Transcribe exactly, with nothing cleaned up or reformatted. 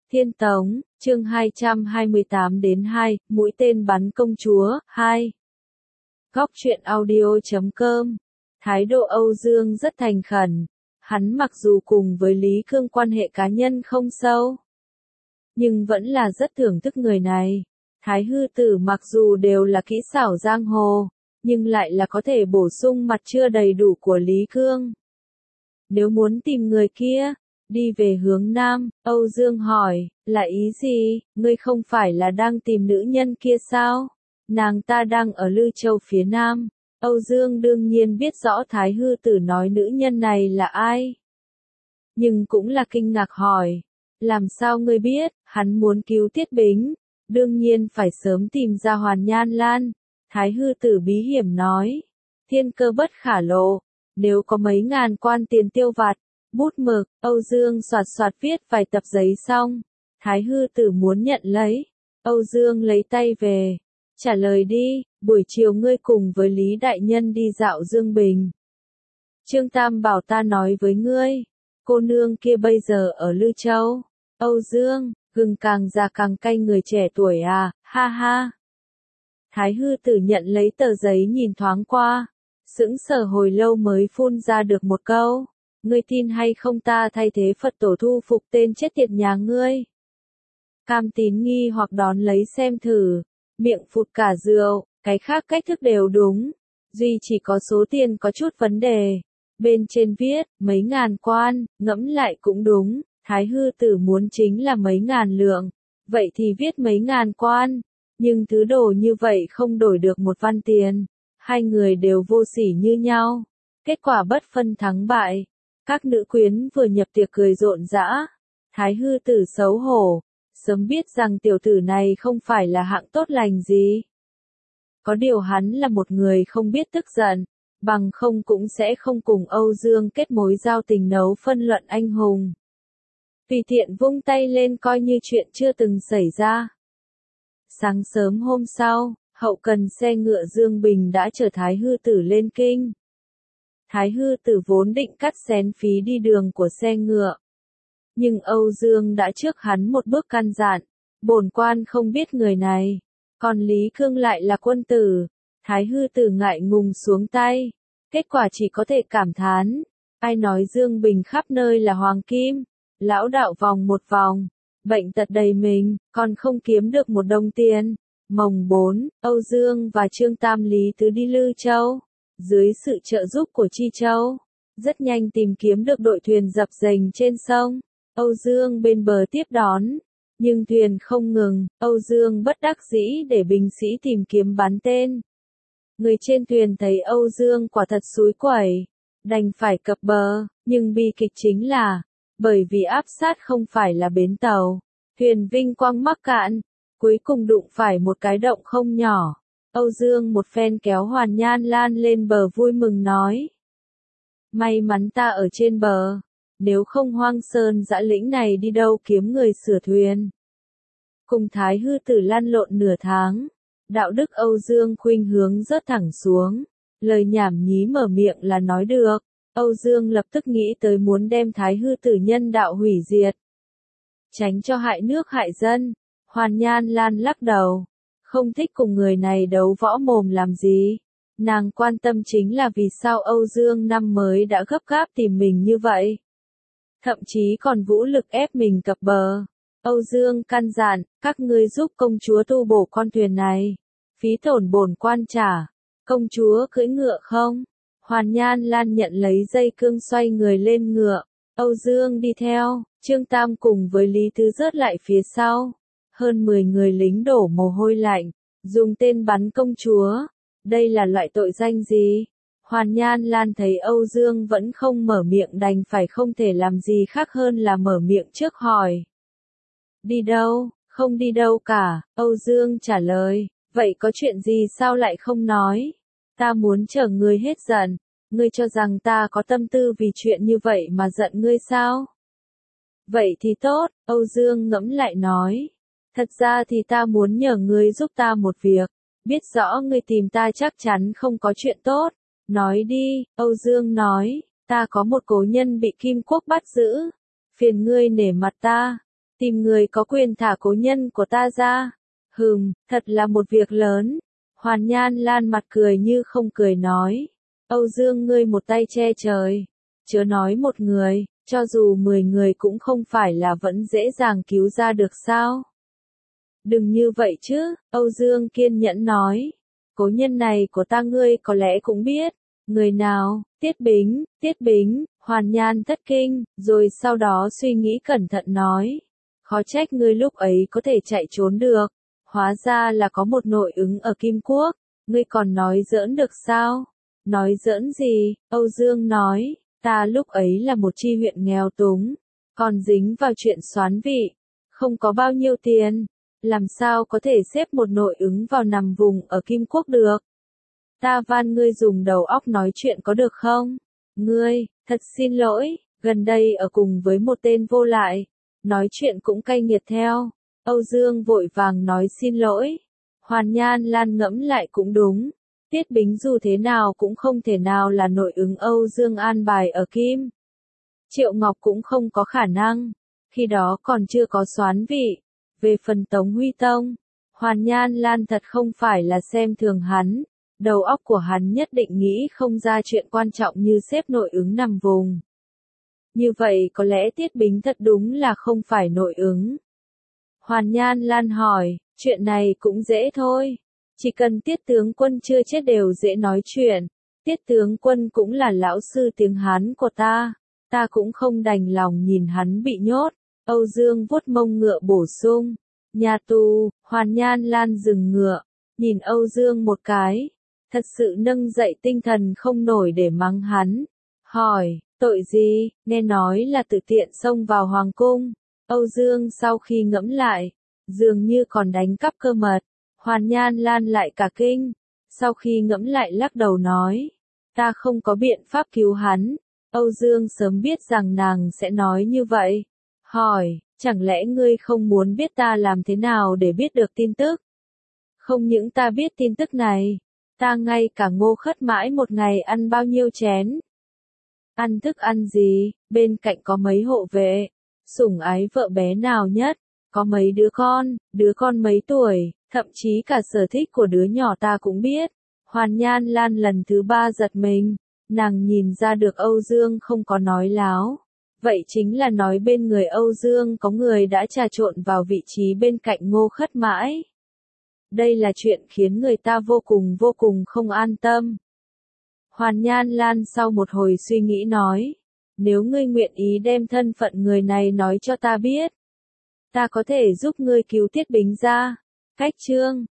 Thiên Tống, chương hai trăm hai mươi tám đến hai, mũi tên bắn công chúa, hai. Góc truyện audio chấm com. Thái độ Âu Dương rất thành khẩn. Hắn mặc dù cùng với Lý Cương quan hệ cá nhân không sâu, nhưng vẫn là rất thưởng thức người này. Thái hư tử mặc dù đều là kỹ xảo giang hồ, nhưng lại là có thể bổ sung mặt chưa đầy đủ của Lý Cương. Nếu muốn tìm người kia, đi về hướng Nam, Âu Dương hỏi, là ý gì, ngươi không phải là đang tìm nữ nhân kia sao? Nàng ta đang ở Lư Châu phía Nam. Âu Dương đương nhiên biết rõ Thái hư tử nói nữ nhân này là ai, nhưng cũng là kinh ngạc hỏi, làm sao ngươi biết? Hắn muốn cứu Tiết Bính, đương nhiên phải sớm tìm ra Hoàn Nhan Lan. Thái hư tử bí hiểm nói, thiên cơ bất khả lộ, nếu có mấy ngàn quan tiền tiêu vặt, bút mực, Âu Dương soạt soạt viết vài tập giấy xong. Thái hư tử muốn nhận lấy. Âu Dương lấy tay về. Trả lời đi, buổi chiều ngươi cùng với Lý Đại Nhân đi dạo Dương Bình. Trương Tam bảo ta nói với ngươi, cô nương kia bây giờ ở Lư Châu. Âu Dương, gừng càng già càng cay người trẻ tuổi à, ha ha. Thái hư tử nhận lấy tờ giấy nhìn thoáng qua, sững sờ hồi lâu mới phun ra được một câu. Ngươi tin hay không ta thay thế Phật tổ thu phục tên chết tiệt nhà ngươi? Cam Tín nghi hoặc đón lấy xem thử, miệng phụt cả rượu, cái khác cách thức đều đúng, duy chỉ có số tiền có chút vấn đề. Bên trên viết, mấy ngàn quan, ngẫm lại cũng đúng, Thái hư tử muốn chính là mấy ngàn lượng, vậy thì viết mấy ngàn quan, nhưng thứ đồ như vậy không đổi được một văn tiền, hai người đều vô sỉ như nhau, kết quả bất phân thắng bại. Các nữ quyến vừa nhập tiệc cười rộn rã. Thái hư tử xấu hổ, sớm biết rằng tiểu tử này không phải là hạng tốt lành gì. Có điều hắn là một người không biết tức giận, bằng không cũng sẽ không cùng Âu Dương kết mối giao tình nấu phân luận anh hùng. Tùy tiện vung tay lên coi như chuyện chưa từng xảy ra. Sáng sớm hôm sau, hậu cần xe ngựa Dương Bình đã chở Thái hư tử lên kinh. Thái hư tử vốn định cắt xén phí đi đường của xe ngựa, nhưng Âu Dương đã trước hắn một bước căn dặn, bổn quan không biết người này, còn Lý Cương lại là quân tử. Thái hư tử ngại ngùng xuống tay, kết quả chỉ có thể cảm thán, ai nói Dương Bình khắp nơi là hoàng kim, lão đạo vòng một vòng, bệnh tật đầy mình, còn không kiếm được một đồng tiền. Mồng bốn, Âu Dương và Trương Tam Lý Tứ đi Lư Châu. Dưới sự trợ giúp của Chi Châu, rất nhanh tìm kiếm được đội thuyền dập dềnh trên sông. Âu Dương bên bờ tiếp đón, nhưng thuyền không ngừng, Âu Dương bất đắc dĩ để binh sĩ tìm kiếm bắn tên. Người trên thuyền thấy Âu Dương quả thật xúi quẩy, đành phải cập bờ, nhưng bi kịch chính là, bởi vì áp sát không phải là bến tàu, thuyền vinh quang mắc cạn, cuối cùng đụng phải một cái động không nhỏ. Âu Dương một phen kéo Hoàn Nhan Lan lên bờ vui mừng nói. May mắn ta ở trên bờ, nếu không hoang sơn dã lĩnh này đi đâu kiếm người sửa thuyền. Cùng Thái hư tử lăn lộn nửa tháng, đạo đức Âu Dương khuynh hướng rớt thẳng xuống, lời nhảm nhí mở miệng là nói được. Âu Dương lập tức nghĩ tới muốn đem Thái hư tử nhân đạo hủy diệt, tránh cho hại nước hại dân. Hoàn Nhan Lan lắc đầu, không thích cùng người này đấu võ mồm làm gì. Nàng quan tâm chính là vì sao Âu Dương năm mới đã gấp gáp tìm mình như vậy. Thậm chí còn vũ lực ép mình cập bờ. Âu Dương căn dặn, các ngươi giúp công chúa tu bổ con thuyền này. Phí tổn bổn quan trả. Công chúa cưỡi ngựa không? Hoàn Nhan Lan nhận lấy dây cương xoay người lên ngựa. Âu Dương đi theo, Trương Tam cùng với Lý Tứ rớt lại phía sau. Hơn mười người lính đổ mồ hôi lạnh, dùng tên bắn công chúa. Đây là loại tội danh gì? Hoàn Nhan Lan thấy Âu Dương vẫn không mở miệng đành phải không thể làm gì khác hơn là mở miệng trước hỏi. Đi đâu? Không đi đâu cả, Âu Dương trả lời. Vậy có chuyện gì sao lại không nói? Ta muốn chờ ngươi hết giận. Ngươi cho rằng ta có tâm tư vì chuyện như vậy mà giận ngươi sao? Vậy thì tốt, Âu Dương ngẫm lại nói. Thật ra thì ta muốn nhờ ngươi giúp ta một việc, biết rõ ngươi tìm ta chắc chắn không có chuyện tốt. Nói đi, Âu Dương nói, ta có một cố nhân bị Kim Quốc bắt giữ, phiền ngươi nể mặt ta. Tìm người có quyền thả cố nhân của ta ra. Hừm, thật là một việc lớn. Hoàn Nhan Lan mặt cười như không cười nói. Âu Dương ngươi một tay che trời. Chớ nói một người, cho dù mười người cũng không phải là vẫn dễ dàng cứu ra được sao. Đừng như vậy chứ, Âu Dương kiên nhẫn nói. Cố nhân này của ta ngươi có lẽ cũng biết. Người nào? Tiết Bính, Tiết Bính, Hoàn Nhan thất kinh, rồi sau đó suy nghĩ cẩn thận nói. Khó trách ngươi lúc ấy có thể chạy trốn được. Hóa ra là có một nội ứng ở Kim Quốc. Ngươi còn nói giỡn được sao? Nói giỡn gì? Âu Dương nói. Ta lúc ấy là một chi huyện nghèo túng. Còn dính vào chuyện soán vị. Không có bao nhiêu tiền. Làm sao có thể xếp một nội ứng vào nằm vùng ở Kim Quốc được? Ta van ngươi dùng đầu óc nói chuyện có được không? Ngươi, thật xin lỗi, gần đây ở cùng với một tên vô lại. Nói chuyện cũng cay nghiệt theo. Âu Dương vội vàng nói xin lỗi. Hoàn Nhan Lan ngẫm lại cũng đúng. Tiết Bính dù thế nào cũng không thể nào là nội ứng Âu Dương an bài ở Kim. Triệu Ngọc cũng không có khả năng. Khi đó còn chưa có soán vị. Về phần Tống Huy Tông, Hoàn Nhan Lan thật không phải là xem thường hắn. Đầu óc của hắn nhất định nghĩ không ra chuyện quan trọng như xếp nội ứng nằm vùng. Như vậy có lẽ Tiết Bính thật đúng là không phải nội ứng. Hoàn Nhan Lan hỏi, chuyện này cũng dễ thôi. Chỉ cần Tiết tướng quân chưa chết đều dễ nói chuyện. Tiết tướng quân cũng là lão sư tiếng Hán của ta. Ta cũng không đành lòng nhìn hắn bị nhốt. Âu Dương vuốt mông ngựa bổ sung. Nhà tù, Hoàn Nhan Lan dừng ngựa. Nhìn Âu Dương một cái. Thật sự nâng dậy tinh thần không nổi để mắng hắn. Hỏi, tội gì, nghe nói là tự tiện xông vào hoàng cung. Âu Dương sau khi ngẫm lại, dường như còn đánh cắp cơ mật. Hoàn Nhan Lan lại cả kinh. Sau khi ngẫm lại lắc đầu nói. Ta không có biện pháp cứu hắn. Âu Dương sớm biết rằng nàng sẽ nói như vậy. Hỏi, chẳng lẽ ngươi không muốn biết ta làm thế nào để biết được tin tức? Không những ta biết tin tức này. Ta ngay cả Ngô Khất mãi một ngày ăn bao nhiêu chén. Ăn thức ăn gì, bên cạnh có mấy hộ vệ. Sủng ái vợ bé nào nhất. Có mấy đứa con, đứa con mấy tuổi, thậm chí cả sở thích của đứa nhỏ ta cũng biết. Hoàn Nhan Lan lần thứ ba giật mình. Nàng nhìn ra được Âu Dương không có nói láo. Vậy chính là nói bên người Âu Dương có người đã trà trộn vào vị trí bên cạnh Ngô Khất mãi. Đây là chuyện khiến người ta vô cùng vô cùng không an tâm. Hoàn Nhan Lan sau một hồi suy nghĩ nói. Nếu ngươi nguyện ý đem thân phận người này nói cho ta biết. Ta có thể giúp ngươi cứu Tiết Bính ra. Cách chương